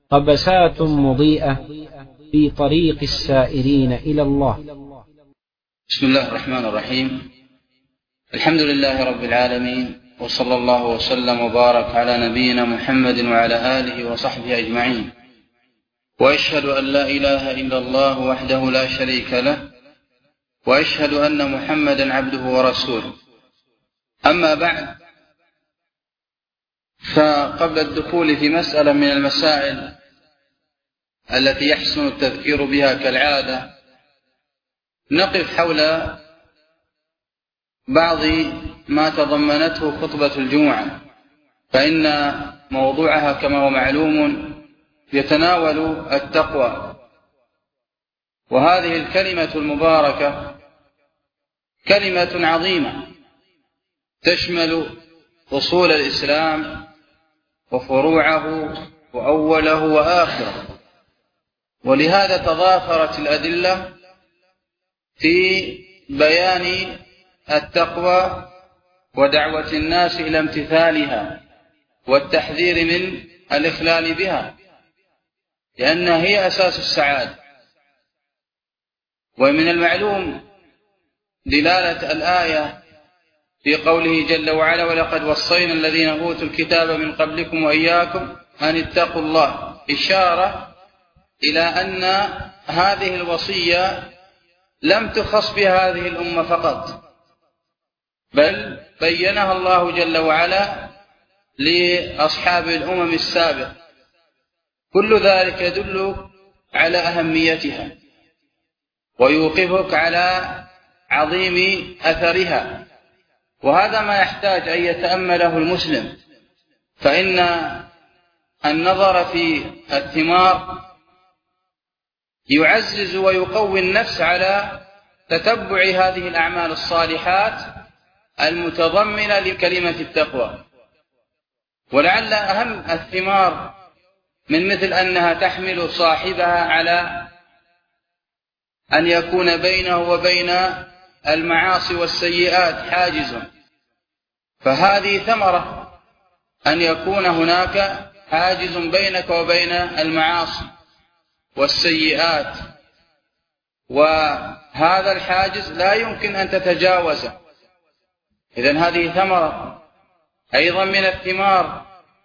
قبسات مضيئة في طريق السائرين إلى الله. بسم الله الرحمن الرحيم. الحمد لله رب العالمين، وصلى الله وسلم وبارك على نبينا محمد وعلى آله وصحبه أجمعين، وأشهد أن لا إله إلا الله وحده لا شريك له، وأشهد أن محمدا عبده ورسوله. أما بعد، فقبل الدخول في مسألة من المسائل التي يحسن التذكير بها كالعادة، نقف حول بعض ما تضمنته خطبة الجمعة، فإن موضوعها كما هو معلوم يتناول التقوى. وهذه الكلمة المباركة كلمة عظيمة تشمل أصول الإسلام وفروعه وأوله وآخره، ولهذا تضافرت الأدلة في بيان التقوى ودعوة الناس إلى امتثالها والتحذير من الإخلال بها، لأنها هي أساس السعادة. ومن المعلوم دلالة الآية في قوله جل وعلا: ولقد وصينا الذين أوتوا الكتاب من قبلكم وإياكم أن اتقوا الله، إشارة إلى أن هذه الوصية لم تخص بها هذه الأمة فقط، بل بينها الله جل وعلا لأصحاب الأمم السابقة. كل ذلك يدل على أهميتها ويوقفك على عظيم أثرها، وهذا ما يحتاج أن يتأمله المسلم، فإن النظر في الثمار يعزز ويقوي النفس على تتبع هذه الأعمال الصالحات المتضمنة لكلمة التقوى. ولعل أهم الثمار من مثل أنها تحمل صاحبها على أن يكون بينه وبين المعاصي والسيئات حاجز، فهذه ثمرة أن يكون هناك حاجز بينك وبين المعاصي والسيئات، وهذا الحاجز لا يمكن أن تتجاوزه. إذن هذه ثمرة. أيضا من الثمار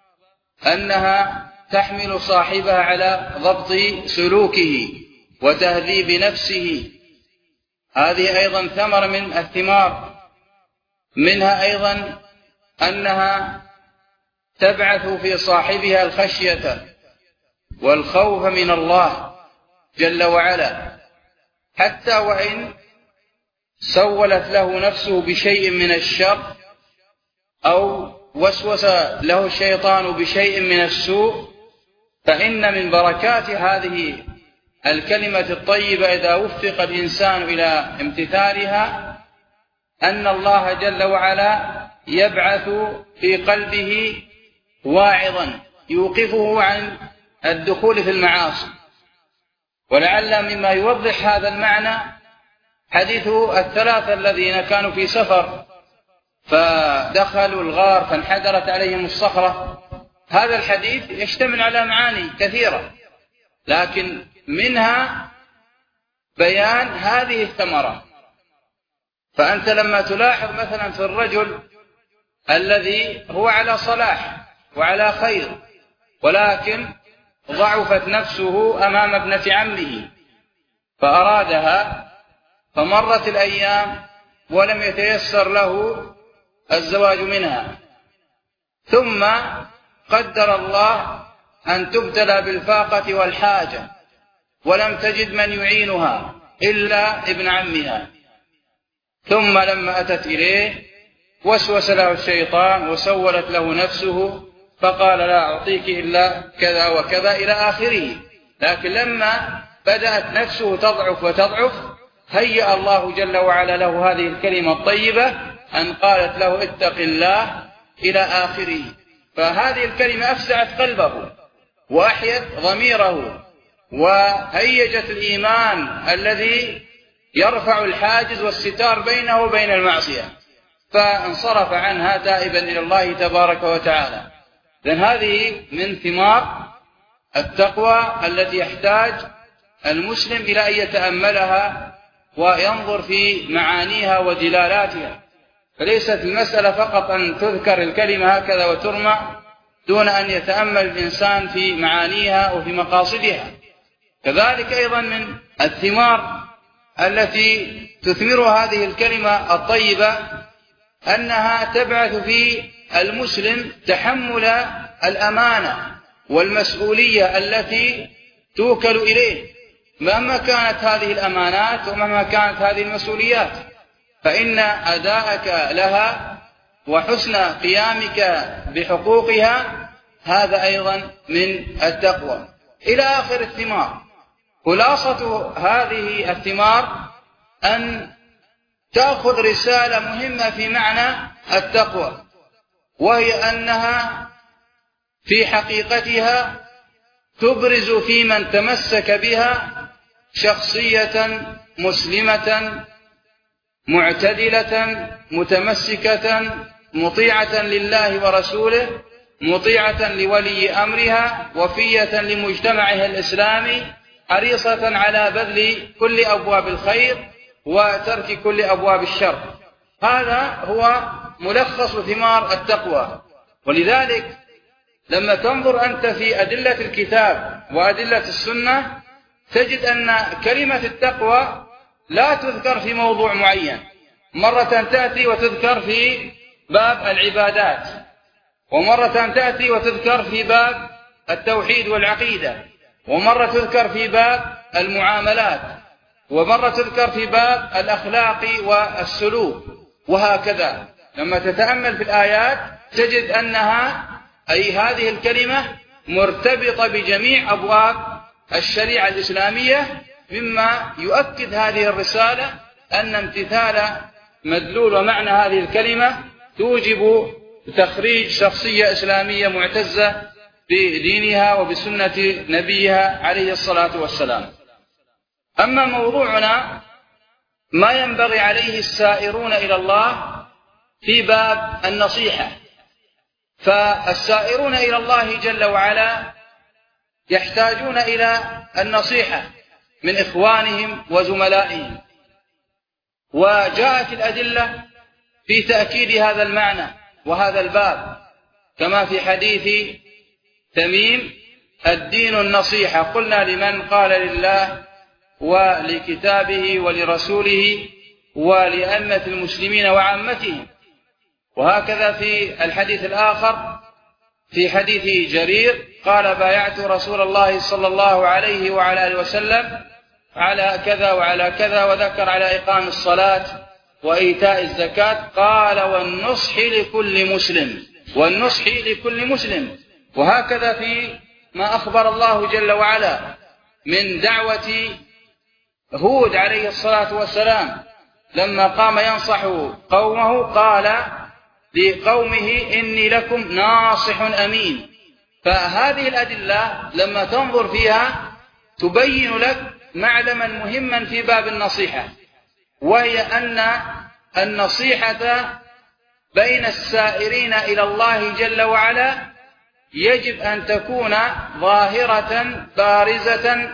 أنها تحمل صاحبها على ضبط سلوكه وتهذيب نفسه، هذه أيضا ثمرة من الثمار. منها أيضا أنها تبعث في صاحبها الخشية والخوف من الله جل وعلا، حتى وإن سولت له نفسه بشيء من الشر أو وسوس له الشيطان بشيء من السوء، فإن من بركات هذه الكلمة الطيبة إذا وفق الإنسان إلى امتثالها أن الله جل وعلا يبعث في قلبه واعظا يوقفه عن الدخول في المعاصي. ولعل مما يوضح هذا المعنى حديث الثلاثة الذين كانوا في سفر فدخلوا الغار فانحدرت عليهم الصخرة. هذا الحديث يشتمل على معاني كثيرة، لكن منها بيان هذه الثمرة. فأنت لما تلاحظ مثلا في الرجل الذي هو على صلاح وعلى خير، ولكن ضعفت نفسه أمام ابنة عمه فأرادها، فمرت الأيام ولم يتيسر له الزواج منها، ثم قدر الله أن تبتلى بالفاقة والحاجة ولم تجد من يعينها إلا ابن عمها، ثم لما أتت إليه وسوس له الشيطان وسولت له نفسه فقال: لا أعطيك إلا كذا وكذا إلى آخره. لكن لما بدأت نفسه تضعف وتضعف هيأ الله جل وعلا له هذه الكلمة الطيبة أن قالت له: اتق الله إلى آخره. فهذه الكلمة أفزعت قلبه وأحيت ضميره وهيجت الإيمان الذي يرفع الحاجز والستار بينه وبين المعصية، فانصرف عنها تائبا إلى الله تبارك وتعالى. لأن هذه من ثمار التقوى التي يحتاج المسلم إلى أن يتأملها وينظر في معانيها ودلالاتها، فليست المسألة فقط أن تذكر الكلمة هكذا وترمى دون أن يتأمل الإنسان في معانيها وفي مقاصدها. كذلك أيضا من الثمار التي تثمرها هذه الكلمة الطيبة أنها تبعث في المسلم تحمل الأمانة والمسؤولية التي توكل إليه، مهما كانت هذه الأمانات ومهما كانت هذه المسؤوليات، فإن أداءك لها وحسن قيامك بحقوقها هذا أيضا من التقوى. إلى آخر الثمار. خلاصة هذه الثمار أن تأخذ رسالة مهمة في معنى التقوى، وهي أنها في حقيقتها تبرز في من تمسك بها شخصية مسلمة معتدلة متمسكة مطيعة لله ورسوله، مطيعة لولي أمرها، وفية لمجتمعها الإسلامي، حريصة على بذل كل أبواب الخير وترك كل أبواب الشر. هذا هو ملخص ثمار التقوى. ولذلك لما تنظر أنت في أدلة الكتاب وأدلة السنة تجد أن كلمة التقوى لا تذكر في موضوع معين، مرة تأتي وتذكر في باب العبادات، ومرة تأتي وتذكر في باب التوحيد والعقيدة، ومرة تذكر في باب المعاملات، ومرة تذكر في باب الأخلاق والسلوك، وهكذا. لما تتأمل في الآيات تجد أنها أي هذه الكلمة مرتبطة بجميع أبواب الشريعة الإسلامية، مما يؤكد هذه الرسالة أن امتثال مدلول ومعنى هذه الكلمة توجب تخريج شخصية إسلامية معتزة بدينها وبسنة نبيها عليه الصلاة والسلام. أما موضوعنا ما ينبغي عليه السائرون إلى الله في باب النصيحة، فالسائرون إلى الله جل وعلا يحتاجون إلى النصيحة من إخوانهم وزملائهم، وجاءت الأدلة في تأكيد هذا المعنى وهذا الباب، كما في حديث تميم: الدين النصيحة. قلنا لمن؟ قال لله ولكتابه ولرسوله ولأئمة المسلمين وعامتهم. وهكذا في الحديث الآخر في حديث جرير قال: بايعت رسول الله صلى الله عليه وعلى آله وسلم على كذا وعلى كذا، وذكر على إقام الصلاة وإيتاء الزكاة، قال: والنصح لكل مسلم، والنصح لكل مسلم. وهكذا في ما أخبر الله جل وعلا من دعوة هود عليه الصلاة والسلام لما قام ينصح قومه قال لقومه: إني لكم ناصح أمين. فهذه الأدلة لما تنظر فيها تبين لك معلما مهما في باب النصيحة، وهي أن النصيحة بين السائرين إلى الله جل وعلا يجب أن تكون ظاهرة بارزة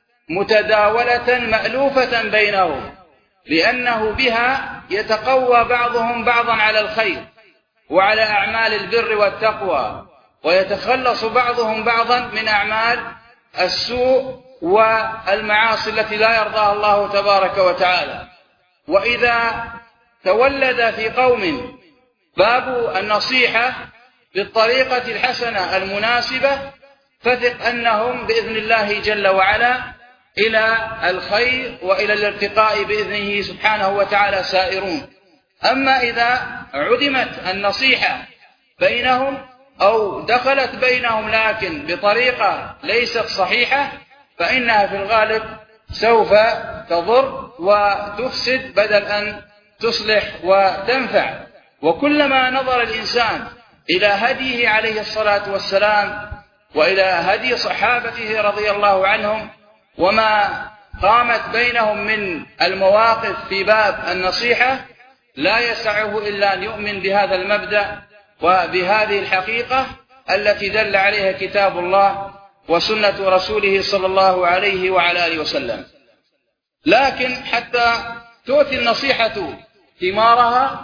متداولة مألوفة بينهم، لأنه بها يتقوى بعضهم بعضا على الخير وعلى أعمال البر والتقوى، ويتخلص بعضهم بعضا من أعمال السوء والمعاصي التي لا يرضاها الله تبارك وتعالى. وإذا تولد في قوم باب النصيحة بالطريقة الحسنة المناسبة فثق أنهم بإذن الله جل وعلا إلى الخير وإلى الارتقاء بإذنه سبحانه وتعالى سائرون. أما إذا عدمت النصيحة بينهم أو دخلت بينهم لكن بطريقة ليست صحيحة فإنها في الغالب سوف تضر وتفسد بدل أن تصلح وتنفع. وكلما نظر الإنسان إلى هديه عليه الصلاة والسلام وإلى هدي صحابته رضي الله عنهم وما قامت بينهم من المواقف في باب النصيحة لا يسعه إلا أن يؤمن بهذا المبدأ وبهذه الحقيقة التي دل عليها كتاب الله وسنة رسوله صلى الله عليه وعلى آله وسلم. لكن حتى تؤتي النصيحة ثمارها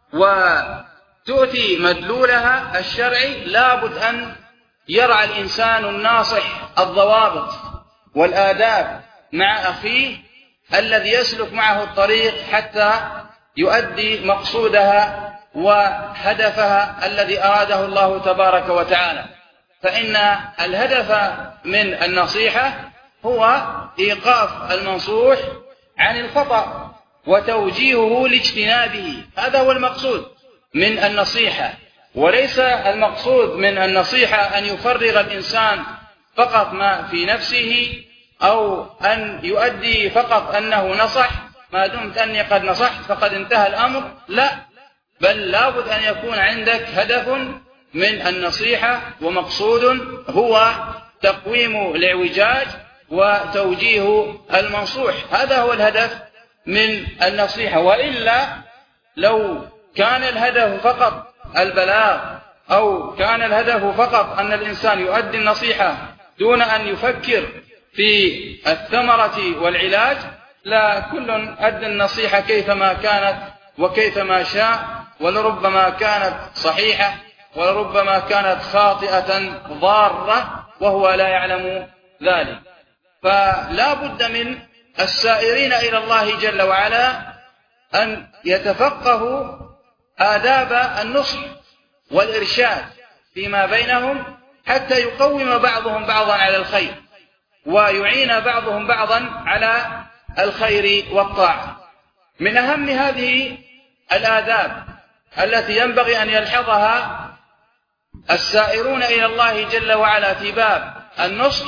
وتؤتي مدلولها الشرعي لابد أن يرعى الإنسان الناصح الضوابط والآداب مع أخيه الذي يسلك معه الطريق حتى يؤدي مقصودها وهدفها الذي أراده الله تبارك وتعالى. فإن الهدف من النصيحة هو إيقاف المنصوح عن الخطأ وتوجيهه لاجتنابه، هذا هو المقصود من النصيحة. وليس المقصود من النصيحة أن يفرغ الإنسان فقط ما في نفسه أو أن يؤدي فقط أنه نصح، ما دمت أني قد نصحت فقد انتهى الأمر، لا، بل لابد أن يكون عندك هدف من النصيحة ومقصود هو تقويم الاعوجاج وتوجيه المنصوح، هذا هو الهدف من النصيحة. وإلا لو كان الهدف فقط البلاغ أو كان الهدف فقط أن الإنسان يؤدي النصيحة دون أن يفكر في الثمرة والعلاج، لا، كل أدى النصيحة كيفما كانت وكيفما شاء، ولربما كانت صحيحة ولربما كانت خاطئة ضارة وهو لا يعلم ذلك. فلا بد من السائرين إلى الله جل وعلا أن يتفقهوا آداب النصح والإرشاد فيما بينهم حتى يقوم بعضهم بعضا على الخير ويعين بعضهم بعضا على الخير والطاعة. من أهم هذه الآداب التي ينبغي أن يلحظها السائرون إلى الله جل وعلا في باب النصح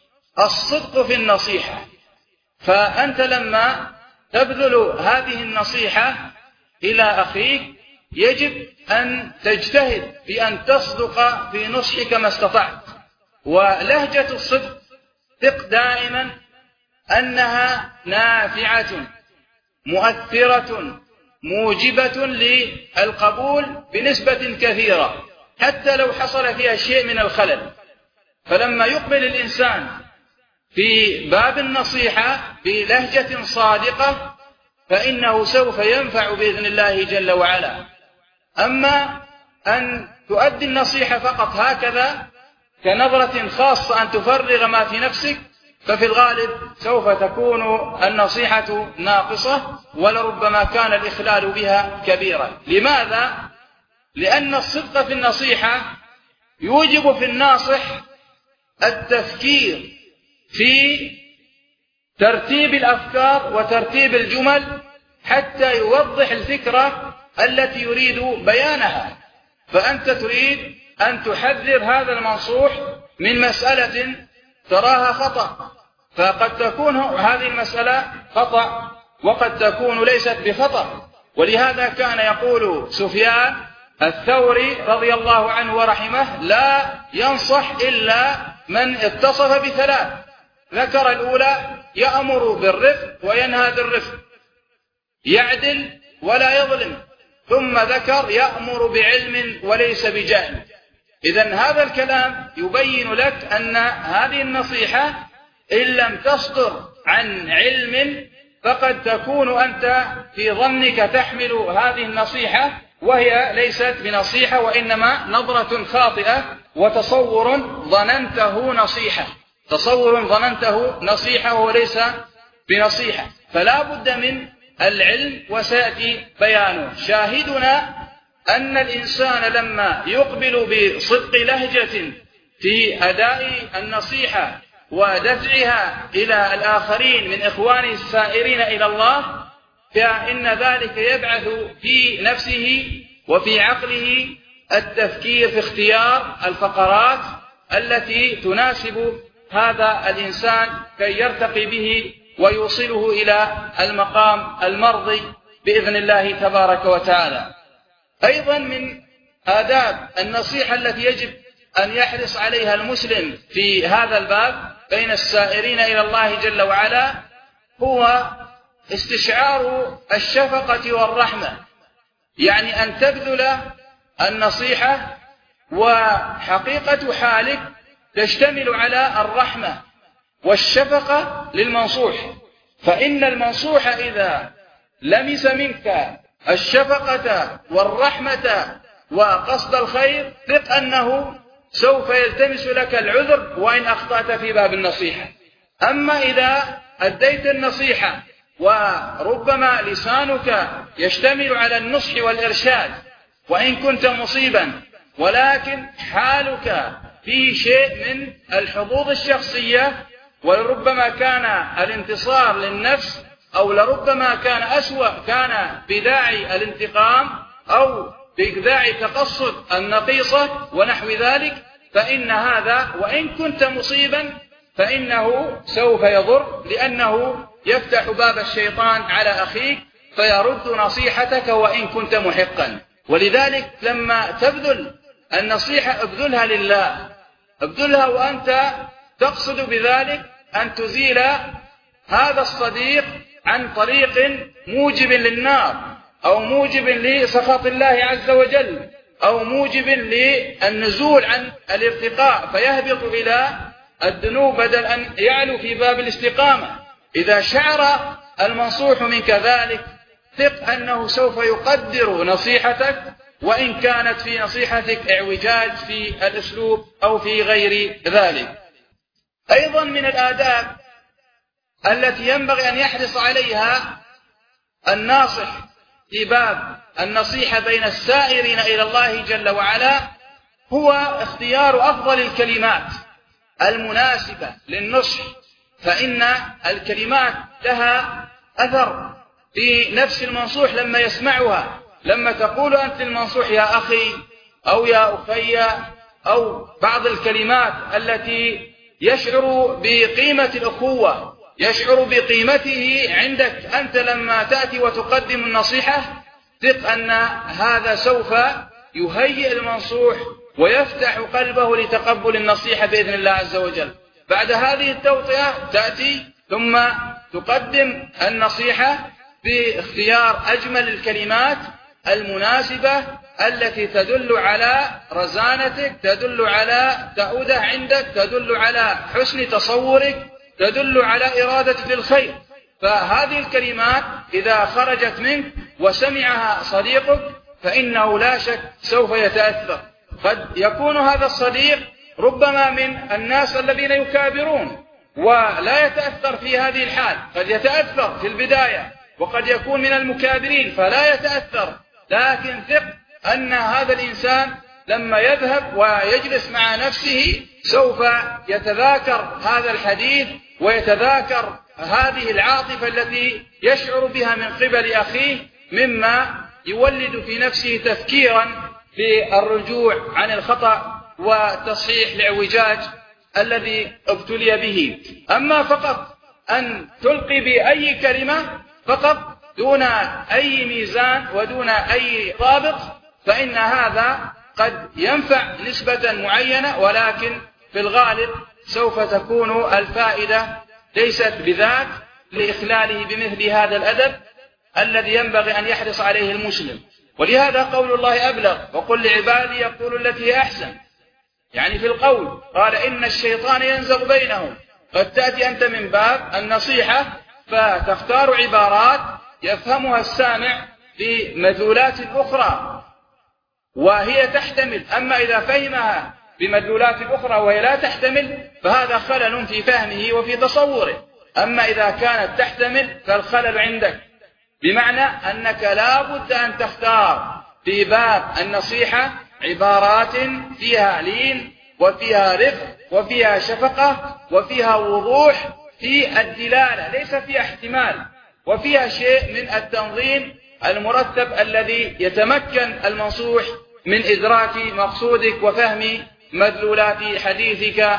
الصدق في النصيحة. فأنت لما تبذل هذه النصيحة إلى أخيك يجب أن تجتهد في أن تصدق في نصحك ما استطعت. ولهجة الصدق ثق دائما أنها نافعة مؤثرة موجبة للقبول بنسبة كثيرة حتى لو حصل فيها شيء من الخلل. فلما يقبل الإنسان في باب النصيحة بلهجة صادقة فإنه سوف ينفع بإذن الله جل وعلا. أما أن تؤدي النصيحة فقط هكذا كنظرة خاصة أن تفرغ ما في نفسك، ففي الغالب سوف تكون النصيحة ناقصة ولربما كان الإخلال بها كبيرا. لماذا؟ لأن الصدق في النصيحة يوجب في الناصح التفكير في ترتيب الأفكار وترتيب الجمل حتى يوضح الفكرة التي يريد بيانها. فأنت تريد أن تحذر هذا المنصوح من مسألة تراها خطأ، فقد تكون هذه المسألة خطأ وقد تكون ليست بخطأ. ولهذا كان يقول سفيان الثوري رضي الله عنه ورحمه: لا ينصح إلا من اتصف بثلاث. ذكر الأولى: يأمر بالرفق وينهى بالرفق، يعدل ولا يظلم، ثم ذكر: يأمر بعلم وليس بجهل. إذن هذا الكلام يبين لك أن هذه النصيحة إن لم تصدر عن علم فقد تكون أنت في ظنك تحمل هذه النصيحة وهي ليست بنصيحة وإنما نظرة خاطئة وتصور ظننته نصيحة، تصور ظننته نصيحة وليس بنصيحة. فلا بد من العلم وسيأتي بيانه. شاهدنا أن الإنسان لما يقبل بصدق لهجة في أداء النصيحة ودفعها إلى الآخرين من إخوانه السائرين إلى الله، فإن ذلك يبعث في نفسه وفي عقله التفكير في اختيار الفقرات التي تناسب هذا الإنسان كي يرتقي به ويوصله إلى المقام المرضي بإذن الله تبارك وتعالى. أيضا من آداب النصيحة التي يجب أن يحرص عليها المسلم في هذا الباب بين السائرين إلى الله جل وعلا هو استشعار الشفقة والرحمة، يعني أن تبذل النصيحة وحقيقة حالك تشتمل على الرحمة والشفقة للمنصوح، فإن المنصوح إذا لمس منك الشفقة والرحمة وقصد الخير ثق أنه سوف يلتمس لك العذر وإن أخطأت في باب النصيحة. أما إذا أديت النصيحة وربما لسانك يشتمل على النصح والإرشاد وإن كنت مصيبا، ولكن حالك فيه شيء من الحظوظ الشخصية، ولربما كان الانتصار للنفس، أو لربما كان أسوأ، كان بداعي الانتقام أو بداعي تقصد النقيصة ونحو ذلك، فإن هذا وإن كنت مصيبا فإنه سوف يضر، لأنه يفتح باب الشيطان على أخيك فيرد نصيحتك وإن كنت محقا. ولذلك لما تبذل النصيحة ابذلها لله، ابذلها وأنت تقصد بذلك أن تزيل هذا الصديق عن طريق موجب للنار أو موجب لسخط الله عز وجل أو موجب للنزول عن الارتقاء فيهبط إلى الذنوب بدل أن يعلو في باب الاستقامة. إذا شعر المنصوح منك ذلك ثق أنه سوف يقدر نصيحتك وإن كانت في نصيحتك اعوجاج في الأسلوب أو في غير ذلك. أيضا من الآداب التي ينبغي أن يحرص عليها الناصح في باب النصيحة بين السائرين إلى الله جل وعلا هو اختيار أفضل الكلمات المناسبة للنصح، فإن الكلمات لها أثر في نفس المنصوح لما يسمعها. لما تقول أنت المنصوح يا أخي أو يا أخي أو بعض الكلمات التي يشعر بقيمة الأخوة، يشعر بقيمته عندك أنت لما تأتي وتقدم النصيحة، ثق أن هذا سوف يهيئ المنصوح ويفتح قلبه لتقبل النصيحة بإذن الله عز وجل. بعد هذه التوطئة تأتي ثم تقدم النصيحة باختيار أجمل الكلمات المناسبة التي تدل على رزانتك، تدل على تأوده عندك، تدل على حسن تصورك، تدل على إرادتك للخير. فهذه الكلمات إذا خرجت منك وسمعها صديقك فإنه لا شك سوف يتأثر. قد يكون هذا الصديق ربما من الناس الذين يكابرون ولا يتأثر في هذه الحال، قد يتأثر في البداية، وقد يكون من المكابرين فلا يتأثر، لكن ثق أن هذا الإنسان لما يذهب ويجلس مع نفسه سوف يتذاكر هذا الحديث ويتذاكر هذه العاطفة التي يشعر بها من قبل أخيه، مما يولد في نفسه تفكيرا بالرجوع عن الخطأ وتصحيح الاعوجاج الذي ابتلي به. أما فقط أن تلقي بأي كلمة فقط دون أي ميزان ودون أي ضابط فإن هذا قد ينفع نسبة معينة، ولكن في الغالب سوف تكون الفائدة ليست بذاك لإخلاله بمثل هذا الأدب الذي ينبغي أن يحرص عليه المسلم. ولهذا قول الله أبلغ وقل لعبادي يقولوا التي هي أحسن، يعني في القول قال إن الشيطان ينزغ بينهم. قد تأتي أنت من باب النصيحة فتختار عبارات يفهمها السامع بمدلولات أخرى وهي تحتمل، أما إذا فهمها بمدلولات أخرى وهي لا تحتمل فهذا خلل في فهمه وفي تصوره. أما إذا كانت تحتمل فالخلل عندك، بمعنى أنك لا بد أن تختار في باب النصيحة عبارات فيها لين وفيها رفق وفيها شفقة وفيها وضوح في الدلالة، ليس فيها احتمال، وفيها شيء من التنظيم المرتب الذي يتمكن المنصوح من إدراك مقصودك وفهم مدلولات حديثك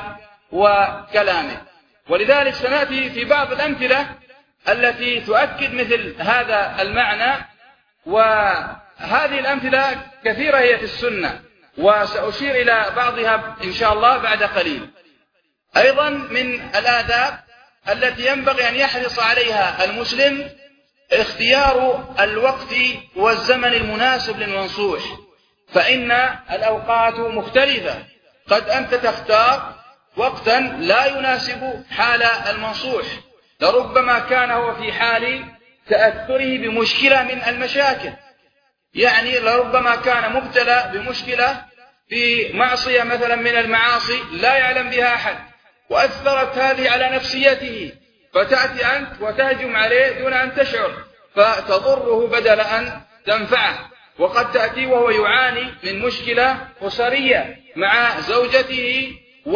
وكلامك. ولذلك سنأتي في بعض الأمثلة التي تؤكد مثل هذا المعنى، وهذه الأمثلة كثيرة هي في السنة وسأشير إلى بعضها إن شاء الله بعد قليل. أيضا من الآداب التي ينبغي أن يحرص عليها المسلم اختيار الوقت والزمن المناسب للمنصوح، فإن الأوقات مختلفة. قد أنت تختار وقتا لا يناسب حال المنصوح، لربما كان هو في حال تأثره بمشكلة من المشاكل، يعني لربما كان مبتلى بمشكلة في معصية مثلا من المعاصي لا يعلم بها أحد، وأثرت هذه على نفسيته، فتأتي أنت وتهجم عليه دون أن تشعر، فتضره بدل أن تنفعه. وقد تأتي وهو يعاني من مشكلة أسرية مع زوجته،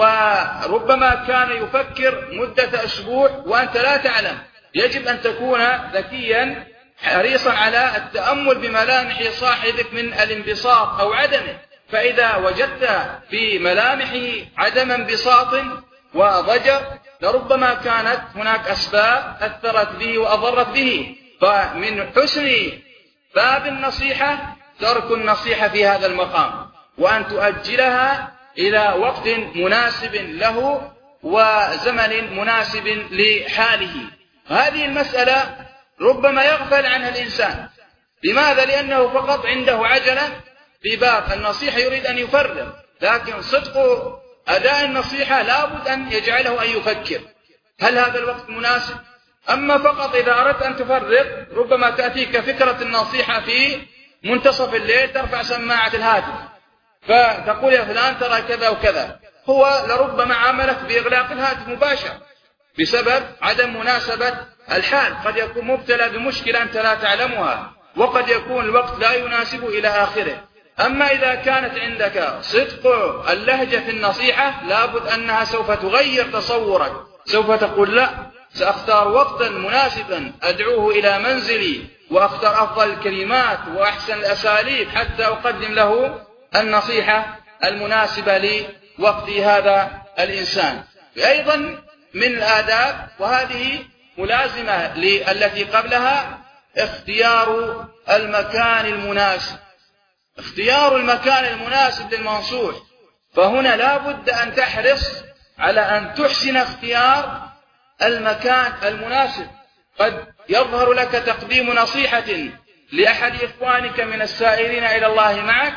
وربما كان يفكر مدة أسبوع وأنت لا تعلم. يجب أن تكون ذكيا حريصا على التأمل بملامح صاحبك من الانبساط أو عدمه، فإذا وجدت في ملامحه عدم انبساط وضجر لربما كانت هناك أسباب أثرت به وأضرت به. فمن حسن باب النصيحة ترك النصيحة في هذا المقام، وأن تؤجلها إلى وقت مناسب له وزمن مناسب لحاله. هذه المسألة ربما يغفل عنها الإنسان. لماذا؟ لأنه فقط عنده عجلة في باب النصيحة يريد أن يفرغ، لكن صدق أداء النصيحة لابد أن يجعله أن يفكر هل هذا الوقت مناسب. أما فقط إذا أردت أن تفرغ ربما تأتيك فكرة النصيحة في منتصف الليل، ترفع سماعة الهاتف فتقول يا فلان ترى كذا وكذا، هو لربما عاملك بإغلاق الهاتف مباشر بسبب عدم مناسبة الحال، قد يكون مبتلى بمشكلة أنت لا تعلمها، وقد يكون الوقت لا يناسب إلى آخره. أما إذا كانت عندك صدق اللهجة في النصيحة لابد أنها سوف تغير تصورك، سوف تقول لا، سأختار وقتا مناسبا أدعوه إلى منزلي، وأختار أفضل الكلمات وأحسن الأساليب حتى أقدم له النصيحة المناسبة لوقت هذا الإنسان. أيضا من الآداب، وهذه ملازمة للتي قبلها، اختيار المكان المناسب. اختيار المكان المناسب للمنصوح، فهنا لا بد أن تحرص على أن تحسن اختيار المكان المناسب. قد يظهر لك تقديم نصيحة لأحد إخوانك من السائرين إلى الله معك،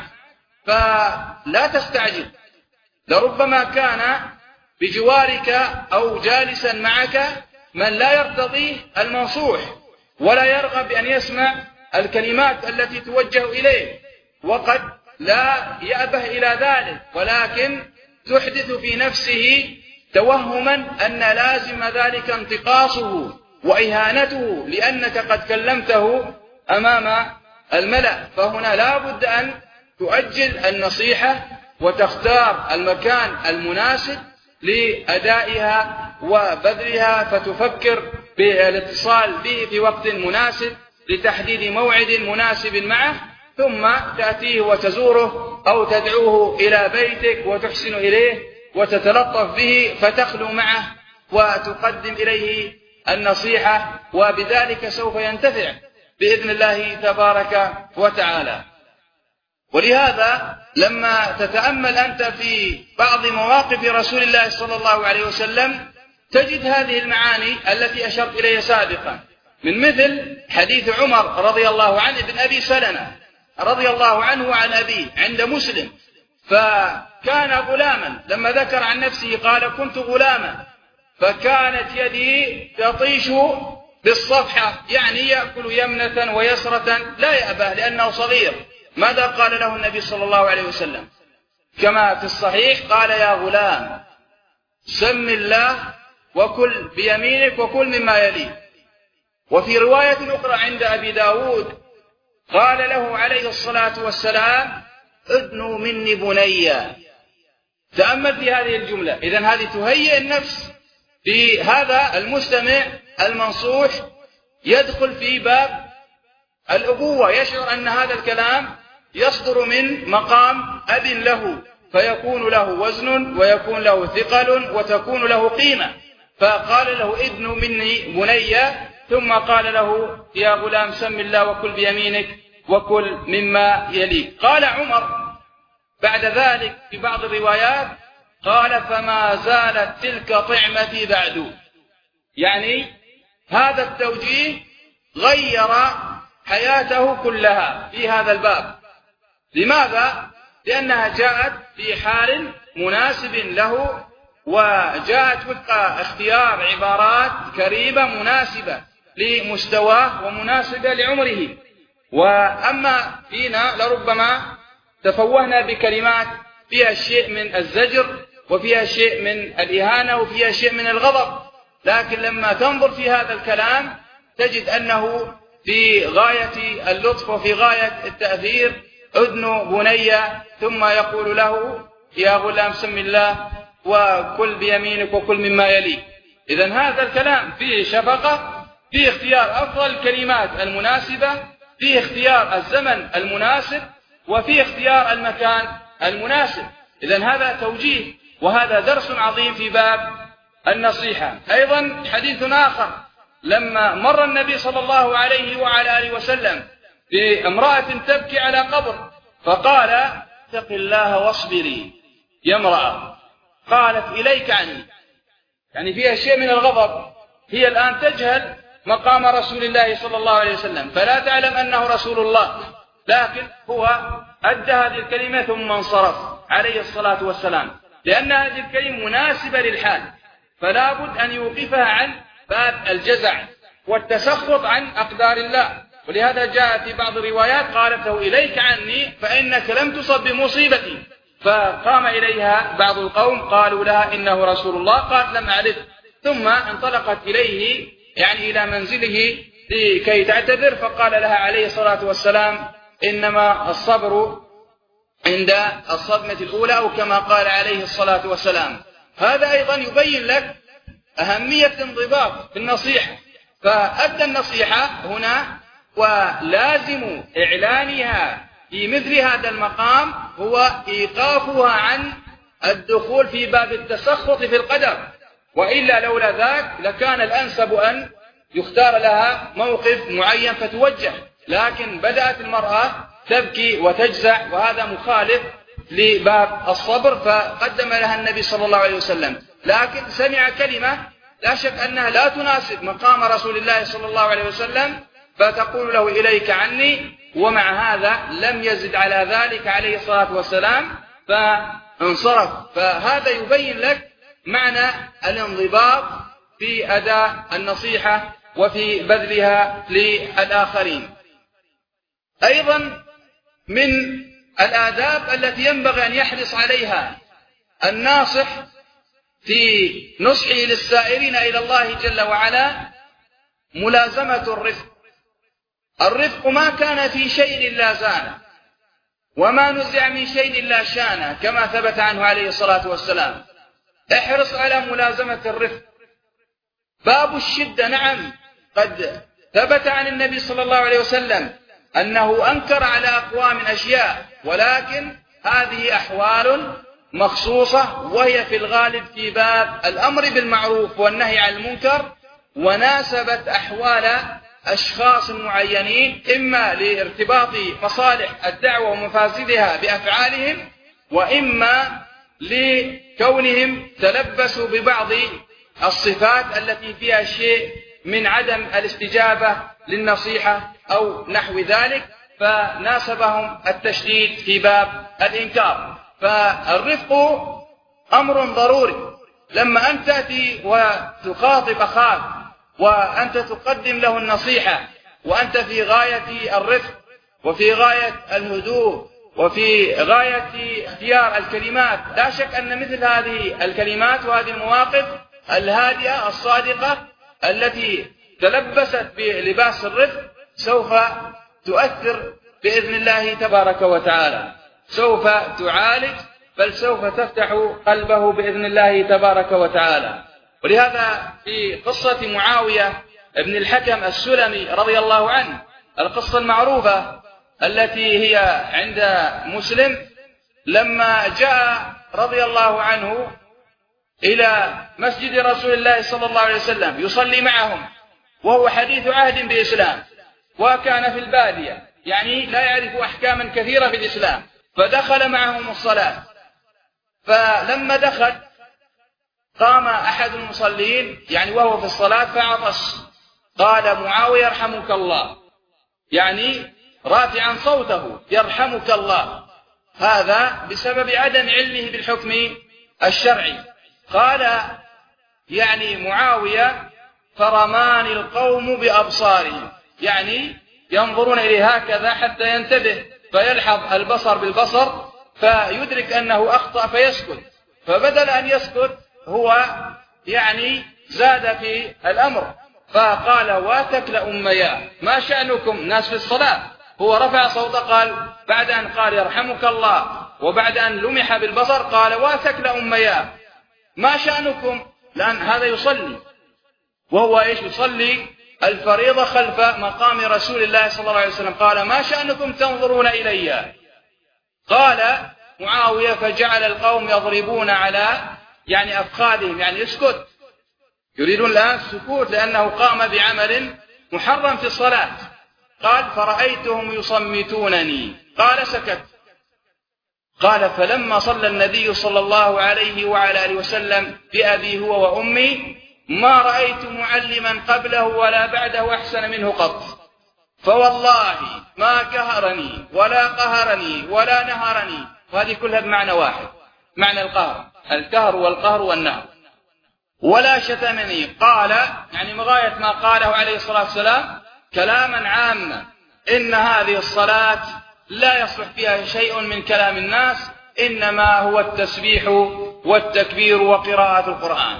فلا تستعجل، لربما كان بجوارك أو جالسا معك من لا يرتضيه المنصوح ولا يرغب بأن يسمع الكلمات التي توجه إليه، وقد لا يأبه إلى ذلك، ولكن تحدث في نفسه توهما أن لازم ذلك انتقاصه وإهانته لأنك قد كلمته أمام الملأ. فهنا لا بد أن تؤجل النصيحة وتختار المكان المناسب لأدائها وبذلها، فتفكر بالاتصال به في وقت مناسب لتحديد موعد مناسب معه، ثم تأتيه وتزوره أو تدعوه إلى بيتك وتحسن إليه وتتلطف به، فتخلو معه وتقدم إليه النصيحة، وبذلك سوف ينتفع بإذن الله تبارك وتعالى. ولهذا لما تتأمل أنت في بعض مواقف رسول الله صلى الله عليه وسلم تجد هذه المعاني التي أشرت إليها سابقا، من مثل حديث عمر رضي الله عنه ابن أبي سلمة رضي الله عنه عن أبيه عند مسلم، فكان غلاما، لما ذكر عن نفسه قال كنت غلاما فكانت يدي تطيش بالصفحة، يعني يأكل يمنة ويسرة لا يأبه لأنه صغير. ماذا قال له النبي صلى الله عليه وسلم؟ كما في الصحيح قال يا غلام سم الله وكل بيمينك وكل مما يليك. وفي رواية أخرى عند أبي داود قال له عليه الصلاة والسلام ادنوا مني بنيا. تأمل في هذه الجملة. إذن هذه تهيئ النفس في هذا المستمع المنصوح يدخل في باب الأبوة، يشعر أن هذا الكلام يصدر من مقام أب له، فيكون له وزن ويكون له ثقل وتكون له قيمة. فقال له ادنوا مني بنيا، ثم قال له يا غلام سم الله وكل بيمينك وكل مما يليك. قال عمر بعد ذلك في بعض الروايات قال فما زالت تلك طعمتي بعد، يعني هذا التوجيه غير حياته كلها في هذا الباب. لماذا؟ لأنها جاءت في حال مناسب له وجاءت وفق اختيار عبارات كريمة مناسبة لمستواه ومناسبة لعمره. وأما فينا لربما تفوهنا بكلمات فيها شيء من الزجر وفيها شيء من الإهانة وفيها شيء من الغضب، لكن لما تنظر في هذا الكلام تجد أنه في غاية اللطف وفي غاية التأثير. أدن بني ثم يقول له يا غلام سم الله وكل بيمينك وكل مما يليك. إذن هذا الكلام فيه شفقة، فيه اختيار أفضل الكلمات المناسبة، فيه اختيار الزمن المناسب، وفيه اختيار المكان المناسب. إذن هذا توجيه وهذا درس عظيم في باب النصيحة. أيضا حديث آخر لما مر النبي صلى الله عليه وعلى آله وسلم بامرأة تبكي على قبر فقال اتق الله واصبري يا امرأة. قالت إليك عني، يعني فيها شيء من الغضب، هي الآن تجهل مقام رسول الله صلى الله عليه وسلم فلا تعلم أنه رسول الله، لكن هو أدى هذه الكلمة ثم انصرف عليه الصلاة والسلام، لأن هذه الكلمة مناسبة للحال، فلا بد أن يوقفها عن باب الجزع والتسخط عن أقدار الله. ولهذا جاء في بعض الروايات قالت له إليك عني فإنك لم تصب بمصيبتي. فقام إليها بعض القوم قالوا لها إنه رسول الله، قالت لم أعرف، ثم انطلقت إليه يعني إلى منزله لكي تعتذر، فقال لها عليه الصلاة والسلام إنما الصبر عند الصدمة الأولى، أو كما قال عليه الصلاة والسلام. هذا أيضا يبين لك أهمية الانضباط في النصيحة، فأدى النصيحة هنا ولازم إعلانها في مثل هذا المقام هو إيقافها عن الدخول في باب التسخط في القدر، وإلا لولا ذاك لكان الأنسب أن يختار لها موقف معين فتوجه، لكن بدأت المرأة تبكي وتجزع وهذا مخالف لباب الصبر، فقدم لها النبي صلى الله عليه وسلم، لكن سمع كلمة لا شك أنها لا تناسب مقام رسول الله صلى الله عليه وسلم فتقول له إليك عني، ومع هذا لم يزد على ذلك عليه الصلاة والسلام فانصرف. فهذا يبين لك معنى الانضباط في أداء النصيحة وفي بذلها للآخرين. أيضا من الآداب التي ينبغي أن يحرص عليها الناصح في نصحه للسائرين إلى الله جل وعلا ملازمة الرفق. الرفق ما كان في شيء إلا زانه، وما نزع من شيء إلا شانه، كما ثبت عنه عليه الصلاة والسلام. احرص على ملازمة الرفق. باب الشدة نعم قد ثبت عن النبي صلى الله عليه وسلم أنه أنكر على أقوام أشياء، ولكن هذه أحوال مخصوصة وهي في الغالب في باب الأمر بالمعروف والنهي عن المنكر، وناسبت أحوال أشخاص معينين إما لارتباط مصالح الدعوة ومفاسدها بأفعالهم، وإما لكونهم تلبسوا ببعض الصفات التي فيها شيء من عدم الاستجابة للنصيحة أو نحو ذلك، فناسبهم التشديد في باب الإنكار. فالرفق أمر ضروري. لما أنت تأتي وتخاطب أخاك وأنت تقدم له النصيحة وأنت في غاية الرفق وفي غاية الهدوء وفي غاية اختيار الكلمات، لا شك أن مثل هذه الكلمات وهذه المواقف الهادئة الصادقة التي تلبست بلباس الرفق سوف تؤثر بإذن الله تبارك وتعالى، سوف تعالج، بل سوف تفتح قلبه بإذن الله تبارك وتعالى. ولهذا في قصة معاوية بن الحكم السلمي رضي الله عنه، القصة المعروفة التي هي عند مسلم، لما جاء رضي الله عنه إلى مسجد رسول الله صلى الله عليه وسلم يصلي معهم وهو حديث عهد بإسلام، وكان في البادية يعني لا يعرف أحكاما كثيرة في الإسلام، فدخل معهم الصلاة. فلما دخل قام أحد المصلين يعني وهو في الصلاة فعطس، قال معاوية يرحمك الله، يعني رافعا صوته يرحمك الله، هذا بسبب عدم علمه بالحكم الشرعي. قال يعني معاوية: فرماني القوم بأبصارهم، يعني ينظرون إليه هكذا حتى ينتبه فيلحظ البصر بالبصر فيدرك أنه أخطأ فيسكت، فبدل أن يسكت هو يعني زاد في الأمر فقال: واتك لأميا، ما شأنكم؟ ناس في الصلاة. هو رفع صوته قال بعد أن قال يرحمك الله وبعد أن لمح بالبصر قال: واتك لأميا، ما شأنكم؟ لأن هذا يصلي وهو يصلي الفريضة خلف مقام رسول الله صلى الله عليه وسلم. قال: ما شأنكم تنظرون إلي؟ قال معاوية: فجعل القوم يضربون على يعني أفخاذهم، يعني اسكت، يريدون الآن السكوت لأنه قام بعمل محرم في الصلاة. قال: فرأيتهم يصمتونني. قال: سكت. قال: فلما صلى النبي صلى الله عليه وعلى آله وسلم بأبي هو وأمي ما رأيت معلما قبله ولا بعده أحسن منه قط، فوالله ما كهرني ولا قهرني ولا نهرني. وهذه كلها بمعنى واحد، معنى القهر، الكهر والقهر والنهر. ولا شتمني، قال يعني مغاية ما قاله عليه الصلاة والسلام كلاما عاما: إن هذه الصلاة لا يصلح فيها شيء من كلام الناس، إنما هو التسبيح والتكبير وقراءة القرآن.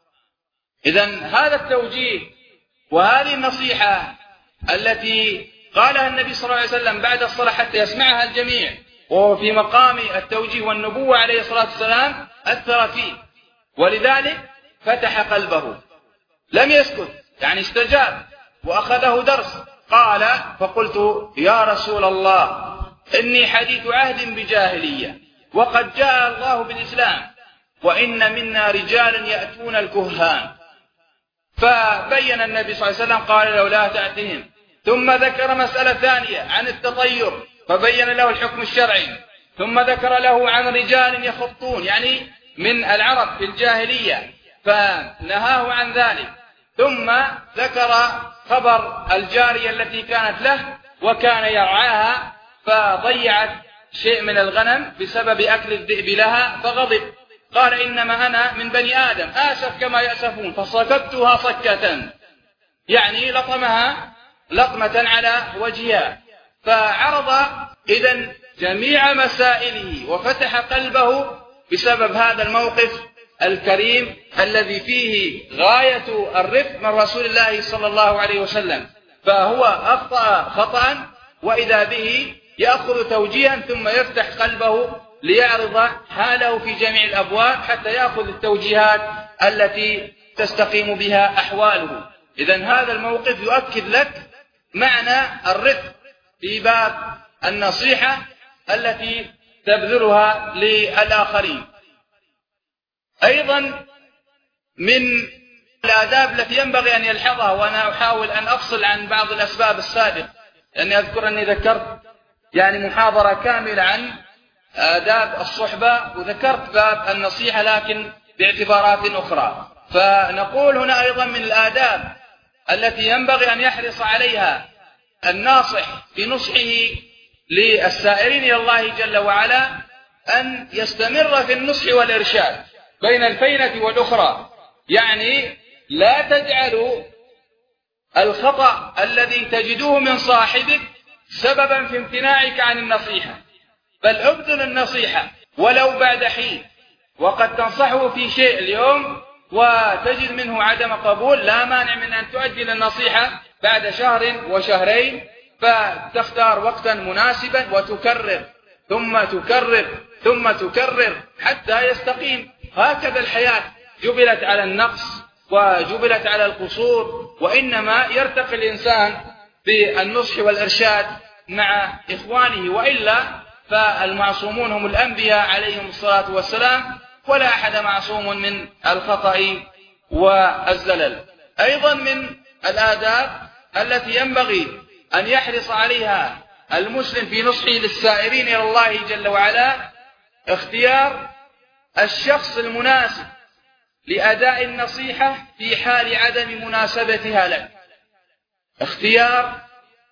إذن هذا التوجيه وهذه النصيحة التي قالها النبي صلى الله عليه وسلم بعد الصلاة حتى يسمعها الجميع وهو في مقام التوجيه والنبوة عليه الصلاة والسلام أثر فيه، ولذلك فتح قلبه، لم يسكت، يعني استجاب وأخذه درس. قال: فقلت: يا رسول الله، إني حديث عهد بجاهلية وقد جاء الله بالإسلام، وإن منا رجالا يأتون الكهان. فبين النبي صلى الله عليه وسلم قال له: لا تأتهم. ثم ذكر مسألة ثانية عن التطير فبين له الحكم الشرعي. ثم ذكر له عن رجال يخطون، يعني من العرب في الجاهلية، فنهاه عن ذلك. ثم ذكر خبر الجارية التي كانت له وكان يرعاها فضيعت شيء من الغنم بسبب أكل الذئب لها فغضب. قال: إنما أنا من بني آدم آسف كما يأسفون، فصكتها صكة، يعني لطمها لطمة على وجهها. فعرض إذن جميع مسائله وفتح قلبه بسبب هذا الموقف الكريم الذي فيه غاية الرفق من رسول الله صلى الله عليه وسلم. فهو أخطأ خطأ وإذا به يأخذ توجيها ثم يفتح قلبه ليعرض حاله في جميع الأبواب حتى يأخذ التوجيهات التي تستقيم بها أحواله. إذن هذا الموقف يؤكد لك معنى الرفق في باب النصيحة التي تبذلها للآخرين. أيضا من الآداب التي ينبغي أن يلحظها، وأنا أحاول أن أفصل عن بعض الأسباب السابقة، لأني أذكر أني ذكرت يعني محاضرة كاملة عن آداب الصحبة وذكرت باب النصيحة لكن باعتبارات أخرى. فنقول هنا أيضا من الآداب التي ينبغي أن يحرص عليها الناصح في نصحه للسائرين إلى الله جل وعلا أن يستمر في النصح والإرشاد بين الفينة والأخرى، يعني لا تجعلوا الخطأ الذي تجدوه من صاحبك سببا في امتناعك عن النصيحة، بل ابذل النصيحة ولو بعد حين. وقد تنصحه في شيء اليوم وتجد منه عدم قبول، لا مانع من أن تؤجل النصيحة بعد شهر وشهرين، فتختار وقتا مناسبا وتكرر ثم تكرر ثم تكرر حتى يستقيم. هكذا الحياة جبلت على النقص وجبلت على القصور، وإنما يرتقي الإنسان بالنصح والإرشاد مع إخوانه، وإلا فالمعصومون هم الأنبياء عليهم الصلاة والسلام، ولا أحد معصوم من الخطأ والزلل. أيضا من الآداب التي ينبغي أن يحرص عليها المسلم في نصحه للسائرين إلى الله جل وعلا اختيار الشخص المناسب لأداء النصيحة في حال عدم مناسبتها لك. اختيار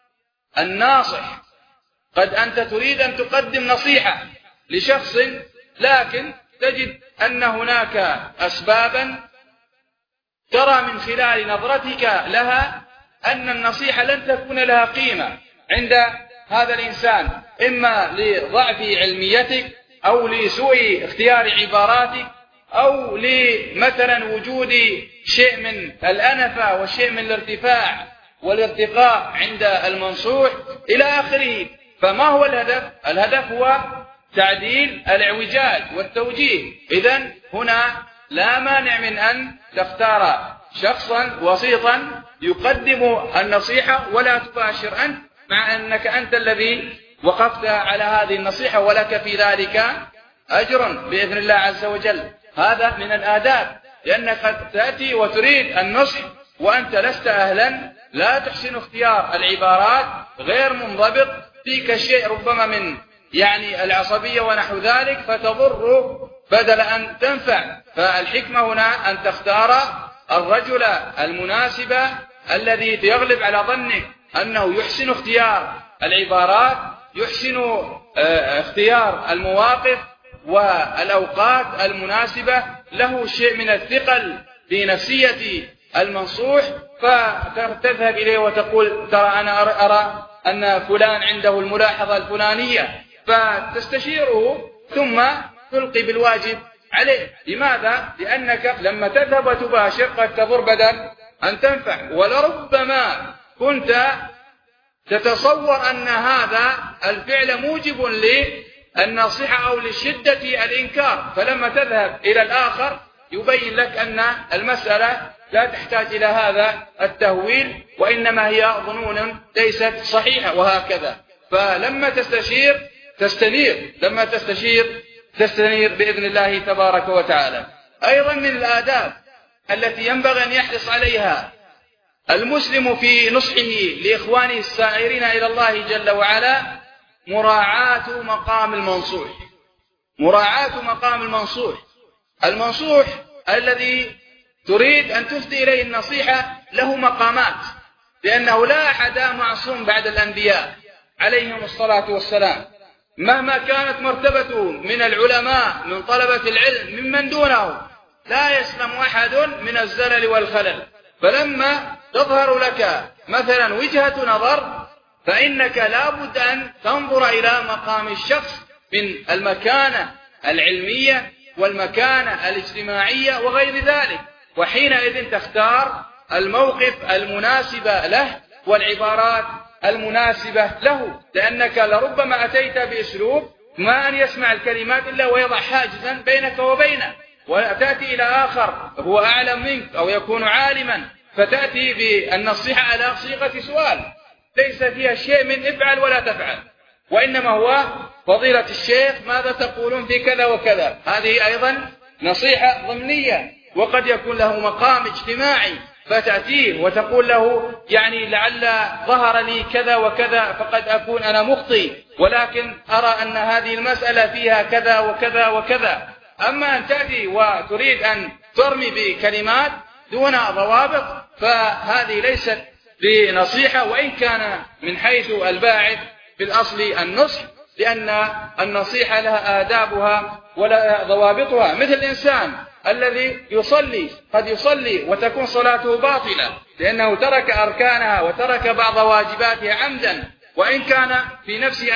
الناصح. قد أنت تريد أن تقدم نصيحة لشخص لكن تجد أن هناك أسبابا ترى من خلال نظرتك لها أن النصيحة لن تكون لها قيمة عند هذا الإنسان، إما لضعف علميتك أو لسوء اختيار عباراتك أو لمثلا وجود شيء من الأنفة وشيء من الارتفاع والارتقاء عند المنصوح إلى آخره. فما هو الهدف؟ الهدف هو تعديل الاعوجاج والتوجيه. إذن هنا لا مانع من أن تختار شخصا وسيطا يقدم النصيحة ولا تباشر أنت، مع أنك أنت الذي وقفت على هذه النصيحة ولك في ذلك أجر بإذن الله عز وجل. هذا من الآداب، لأنك قد تأتي وتريد النصح وأنت لست أهلا، لا تحسن اختيار العبارات، غير منضبط، فيك شيء ربما من العصبية ونحو ذلك، فتضر بدل أن تنفع. فالحكمة هنا أن تختار الرجل المناسب الذي يغلب على ظنك أنه يحسن اختيار العبارات، يحسن اختيار المواقف والأوقات المناسبة، له شيء من الثقل في نفسية المنصوح، فتذهب إليه وتقول ترى أنا أرى أن فلان عنده الملاحظة الفلانية، فتستشيره ثم تلقي بالواجب عليه. لماذا؟ لأنك لما تذهب وتباشر قد تضر بدل أن تنفع. ولربما كنت تتصور أن هذا الفعل موجب للنصيحة أو لشدة الإنكار، فلما تذهب إلى الآخر يبين لك أن المسألة لا تحتاج إلى هذا التهويل، وإنما هي ظنون ليست صحيحة، وهكذا. فلما تستشير تستنير، لما تستنير بإذن الله تبارك وتعالى. أيضا من الآداب التي ينبغي أن يحرص عليها المسلم في نصحه لإخوانه السائرين إلى الله جل وعلا مراعاة مقام المنصوح. مراعاة مقام المنصوح الذي تريد أن تفضي إليه النصيحة له مقامات، لأنه لا أحد معصوم بعد الأنبياء عليهم الصلاة والسلام، مهما كانت مرتبته من العلماء من طلبة العلم ممن دونه، لا يسلم أحد من الزلل والخلل. فلما تظهر لك مثلا وجهة نظر فإنك لا بد أن تنظر إلى مقام الشخص من المكانة العلمية والمكانة الاجتماعية وغير ذلك، وحينئذ تختار الموقف المناسب له والعبارات المناسبة له، لأنك لربما أتيت بأسلوب ما أن يسمع الكلمات إلا ويضع حاجزا بينك وبينه، وتأتي إلى آخر هو أعلم منك أو يكون عالما، فتأتي بالنصيحة على صيغة سؤال ليس فيها شيء من افعل ولا تفعل، وإنما هو فضيلة الشيخ ماذا تقولون في كذا وكذا. هذه أيضا نصيحة ضمنية، وقد يكون له مقام اجتماعي، فتأتيه وتقول له لعل ظهر لي كذا وكذا فقد أكون أنا مخطئ، ولكن أرى أن هذه المسألة فيها كذا وكذا وكذا. أما أن تأتي وتريد أن ترمي بكلمات دون ضوابط فهذه ليست بنصيحة، وإن كان من حيث الباعث في الأصل النصح، لأن النصيحة لها آدابها ولها ضوابطها. مثل الإنسان الذي يصلي قد يصلي وتكون صلاته باطلة لأنه ترك أركانها وترك بعض واجباتها عمدا، وإن كان في نفسه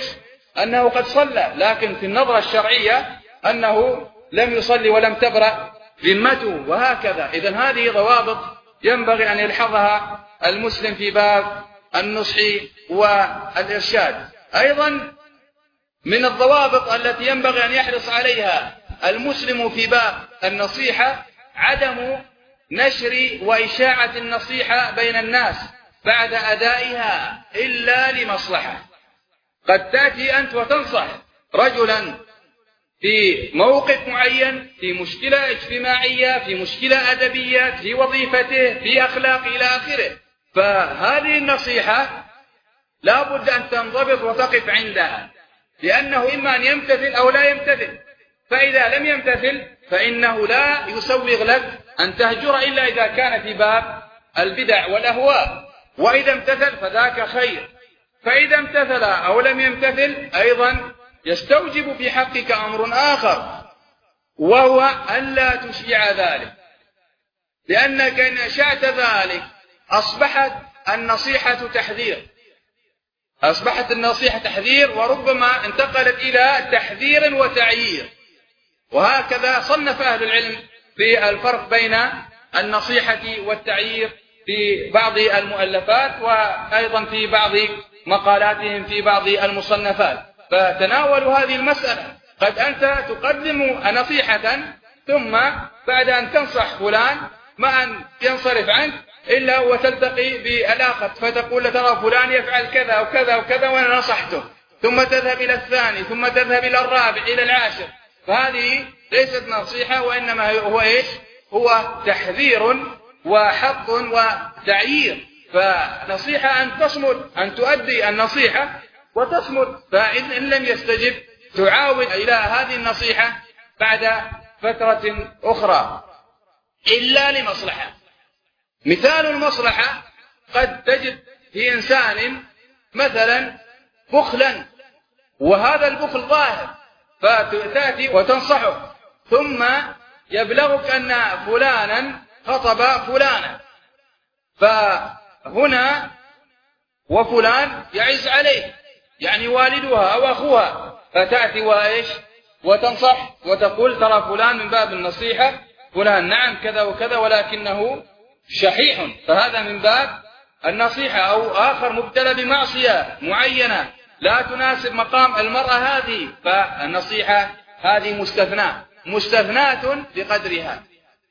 أنه قد صلى، لكن في النظرة الشرعية أنه لم يصلي ولم تبرأ ذمته، وهكذا. إذن هذه ضوابط ينبغي أن يلحظها المسلم في باب النصح والإرشاد. أيضا من الضوابط التي ينبغي أن يحرص عليها المسلم في باب النصيحة عدم نشر وإشاعة النصيحة بين الناس بعد أدائها إلا لمصلحة. قد تأتي أنت وتنصح رجلا في موقف معين، في مشكلة اجتماعية، في مشكلة أدبية، في وظيفته، في أخلاق إلى آخره، فهذه النصيحة لا بد أن تنضبط وتقف عندها، لأنه إما أن يمتثل أو لا يمتثل. فإذا لم يمتثل فإنه لا يسوغ لك أن تهجر إلا إذا كان في باب البدع والأهواء، وإذا امتثل فذاك خير. فإذا امتثل أو لم يمتثل أيضا يستوجب في حقك أمر آخر، وهو أن لا تشيع ذلك، لأنك إن أشعت ذلك أصبحت النصيحة تحذير، وربما انتقلت إلى تحذير وتعيير. وهكذا صنف أهل العلم في الفرق بين النصيحة والتعيير في بعض المؤلفات، وأيضا في بعض مقالاتهم في بعض المصنفات، فتناولوا هذه المسألة. قد أنت تقدم نصيحة ثم بعد أن تنصح فلان ما أن ينصرف عنك إلا وتلتقي بالآخر فتقول ترى فلان يفعل كذا وكذا وكذا وأنا نصحته، ثم تذهب إلى الثاني، ثم تذهب إلى الرابع، إلى العاشر. فهذه ليست نصيحة، وإنما هو إيش؟ هو تحذير وحق وتعيير. فنصيحة أن تصمت، أن تؤدي النصيحة وتصمت، فإن لم يستجب تعاود إلى هذه النصيحة بعد فترة أخرى إلا لمصلحة. مثال المصلحة قد تجد في إنسان مثلا بخلا، وهذا البخل ظاهر، فتأتي وتنصحه، ثم يبلغك أن فلانا خطب فلانا، فهنا وفلان يعز عليه، يعني والدها أو أخوها، فتأتي وإيش وتنصح وتقول ترى فلان من باب النصيحة، فلان نعم كذا وكذا ولكنه شحيح، فهذا من باب النصيحة. أو آخر مبتلى بمعصية معينة لا تناسب مقام المرأة هذه، فالنصيحة هذه مستثناة بقدرها،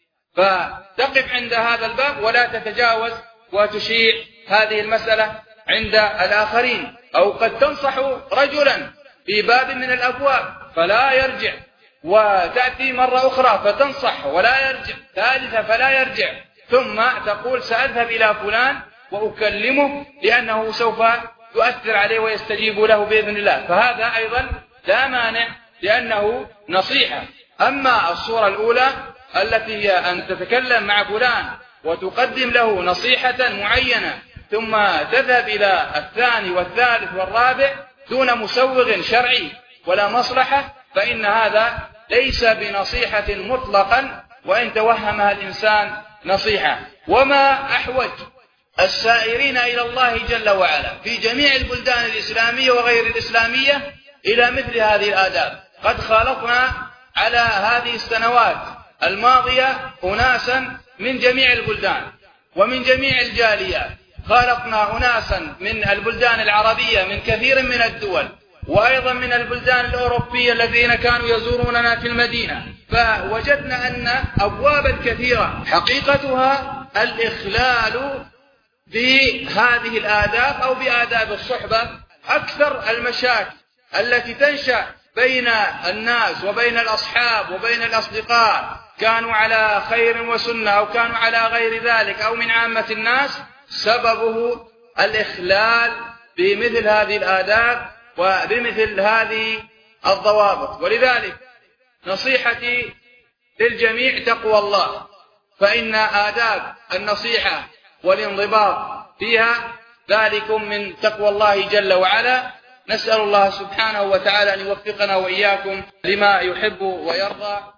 فتقف عند هذا الباب ولا تتجاوز وتشيع هذه المسألة عند الآخرين. أو قد تنصح رجلا في باب من الأبواب فلا يرجع، وتأتي مرة أخرى فتنصح ولا يرجع، ثالثة فلا يرجع، ثم تقول سأذهب إلى فلان وأكلمه لأنه سوف يؤثر عليه ويستجيب له بإذن الله، فهذا أيضا لا مانع لأنه نصيحة. أما الصورة الأولى التي هي أن تتكلم مع فلان وتقدم له نصيحة معينة ثم تذهب إلى الثاني والثالث والرابع دون مسوغ شرعي ولا مصلحة، فإن هذا ليس بنصيحة مطلقا، وإن توهمها الإنسان نصيحة. وما أحوج السائرين إلى الله جل وعلا في جميع البلدان الإسلامية وغير الإسلامية إلى مثل هذه الآداب. قد خالطنا على هذه السنوات الماضية أناسا من جميع البلدان ومن جميع الجاليات، خالطنا أناسا من البلدان العربية من كثير من الدول، وأيضا من البلدان الأوروبية الذين كانوا يزوروننا في المدينة، فوجدنا أن أبوابا كثيرة حقيقتها الإخلال بهذه الآداب أو بآداب الصحبة. أكثر المشاكل التي تنشأ بين الناس وبين الأصحاب وبين الأصدقاء كانوا على خير وسنة أو كانوا على غير ذلك أو من عامة الناس، سببه الإخلال بمثل هذه الآداب وبمثل هذه الضوابط. ولذلك نصيحتي للجميع تقوى الله، فإن آداب النصيحة والانضباط فيها ذلكم من تقوى الله جل وعلا. نسأل الله سبحانه وتعالى أن يوفقنا وإياكم لما يحب ويرضى.